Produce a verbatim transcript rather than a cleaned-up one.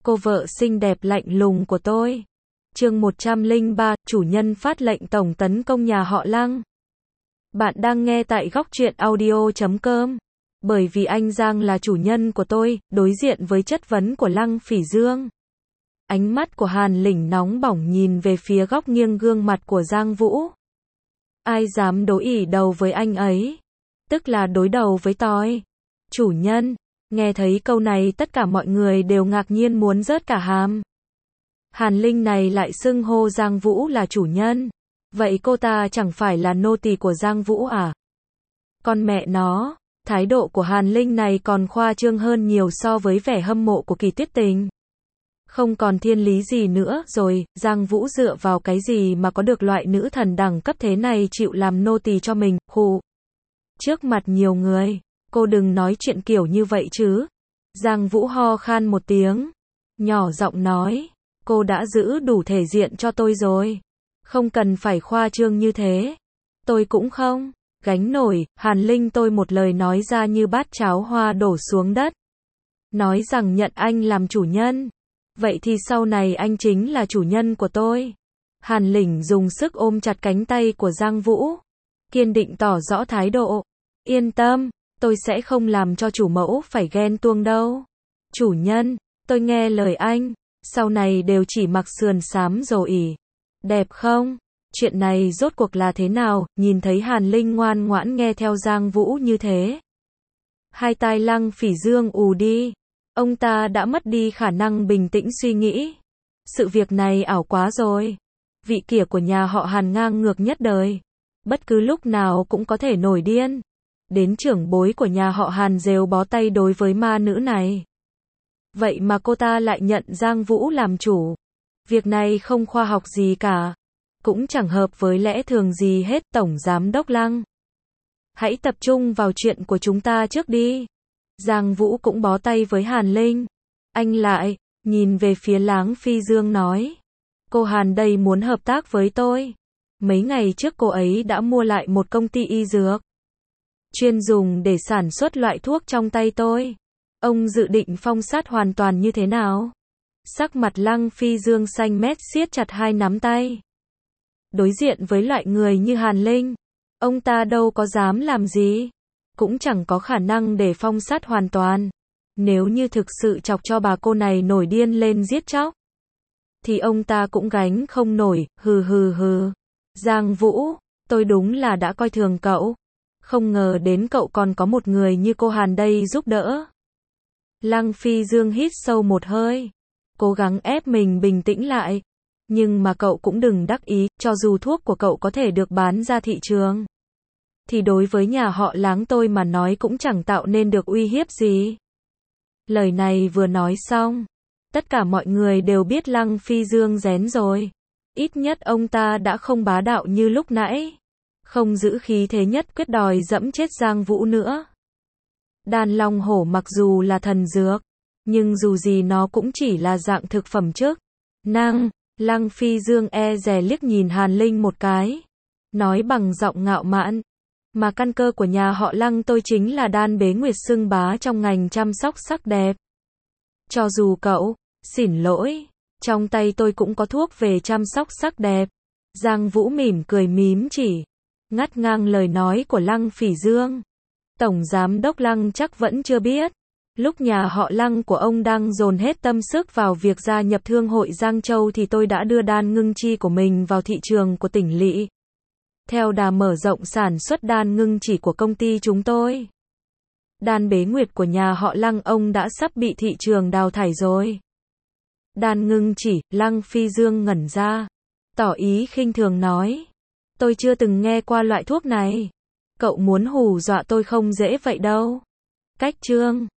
cô vợ xinh đẹp lạnh lùng của tôi. Chương một trăm lẻ ba, chủ nhân phát lệnh tổng tấn công nhà họ Lăng. Bạn đang nghe tại góc truyện audio chấm com. Bởi vì anh Giang là chủ nhân của tôi, đối diện với chất vấn của Lăng Phỉ Dương. Ánh mắt của Hàn Lĩnh nóng bỏng nhìn về phía góc nghiêng gương mặt của Giang Vũ. Ai dám đối ỉ đầu với anh ấy? Tức là đối đầu với tôi. Chủ nhân. Nghe thấy câu này tất cả mọi người đều ngạc nhiên muốn rớt cả hàm. Hàn Linh này lại xưng hô Giang Vũ là chủ nhân. Vậy cô ta chẳng phải là nô tỳ của Giang Vũ à? Con mẹ nó, thái độ của Hàn Linh này còn khoa trương hơn nhiều so với vẻ hâm mộ của Kỳ Tuyết Tình. Không còn thiên lý gì nữa rồi, Giang Vũ dựa vào cái gì mà có được loại nữ thần đẳng cấp thế này chịu làm nô tỳ cho mình, khụ. Trước mặt nhiều người, cô đừng nói chuyện kiểu như vậy chứ. Giang Vũ ho khan một tiếng, nhỏ giọng nói, cô đã giữ đủ thể diện cho tôi rồi. Không cần phải khoa trương như thế. Tôi cũng không gánh nổi. Hàn Linh tôi một lời nói ra như bát cháo hoa đổ xuống đất. Nói rằng nhận anh làm chủ nhân. Vậy thì sau này anh chính là chủ nhân của tôi. Hàn Lĩnh dùng sức ôm chặt cánh tay của Giang Vũ. Kiên định tỏ rõ thái độ. Yên tâm, tôi sẽ không làm cho chủ mẫu phải ghen tuông đâu. Chủ nhân, tôi nghe lời anh. Sau này đều chỉ mặc sườn xám rồi ỉ. Đẹp không? Chuyện này rốt cuộc là thế nào? Nhìn thấy Hàn Linh ngoan ngoãn nghe theo Giang Vũ như thế. Hai tai Lăng Phỉ Dương ù đi. Ông ta đã mất đi khả năng bình tĩnh suy nghĩ. Sự việc này ảo quá rồi. Vị kia của nhà họ Hàn ngang ngược nhất đời. Bất cứ lúc nào cũng có thể nổi điên. Đến trưởng bối của nhà họ Hàn rêu bó tay đối với ma nữ này. Vậy mà cô ta lại nhận Giang Vũ làm chủ. Việc này không khoa học gì cả. Cũng chẳng hợp với lẽ thường gì hết. Tổng Giám đốc Lăng. Hãy tập trung vào chuyện của chúng ta trước đi. Giang Vũ cũng bó tay với Hàn Linh. Anh lại, nhìn về phía Lăng Phi Dương nói. Cô Hàn đây muốn hợp tác với tôi. Mấy ngày trước cô ấy đã mua lại một công ty y dược. Chuyên dùng để sản xuất loại thuốc trong tay tôi. Ông dự định phong sát hoàn toàn như thế nào? Sắc mặt Lăng Phi Dương xanh mét siết chặt hai nắm tay. Đối diện với loại người như Hàn Linh, ông ta đâu có dám làm gì. Cũng chẳng có khả năng để phong sát hoàn toàn. Nếu như thực sự chọc cho bà cô này nổi điên lên giết chóc, thì ông ta cũng gánh không nổi, hừ hừ hừ. Giang Vũ, tôi đúng là đã coi thường cậu. Không ngờ đến cậu còn có một người như cô Hàn đây giúp đỡ. Lăng Phi Dương hít sâu một hơi. Cố gắng ép mình bình tĩnh lại. Nhưng mà cậu cũng đừng đắc ý, cho dù thuốc của cậu có thể được bán ra thị trường. Thì đối với nhà họ Láng tôi mà nói cũng chẳng tạo nên được uy hiếp gì. Lời này vừa nói xong. Tất cả mọi người đều biết Lăng Phi Dương rén rồi. Ít nhất ông ta đã không bá đạo như lúc nãy. Không giữ khí thế nhất quyết đòi dẫm chết Giang Vũ nữa. Đan Long Hổ mặc dù là thần dược, nhưng dù gì nó cũng chỉ là dạng thực phẩm chức năng. Lăng Phi Dương e dè liếc nhìn Hàn Linh một cái. Nói bằng giọng ngạo mạn. Mà căn cơ của nhà họ Lăng tôi chính là đan bế nguyệt xưng bá trong ngành chăm sóc sắc đẹp. Cho dù cậu, xỉn lỗi, trong tay tôi cũng có thuốc về chăm sóc sắc đẹp. Giang Vũ mỉm cười mím chỉ. Ngắt ngang lời nói của Lăng Phỉ Dương. Tổng Giám đốc Lăng chắc vẫn chưa biết. Lúc nhà họ Lăng của ông đang dồn hết tâm sức vào việc gia nhập Thương hội Giang Châu thì tôi đã đưa đan ngưng chi của mình vào thị trường của tỉnh lỵ. Theo đà mở rộng sản xuất đan ngưng chỉ của công ty chúng tôi. Đan bế nguyệt của nhà họ Lăng ông đã sắp bị thị trường đào thải rồi. Đan ngưng chỉ, Lăng Phi Dương ngẩn ra. Tỏ ý khinh thường nói. Tôi chưa từng nghe qua loại thuốc này. Cậu muốn hù dọa tôi không dễ vậy đâu. Cách chương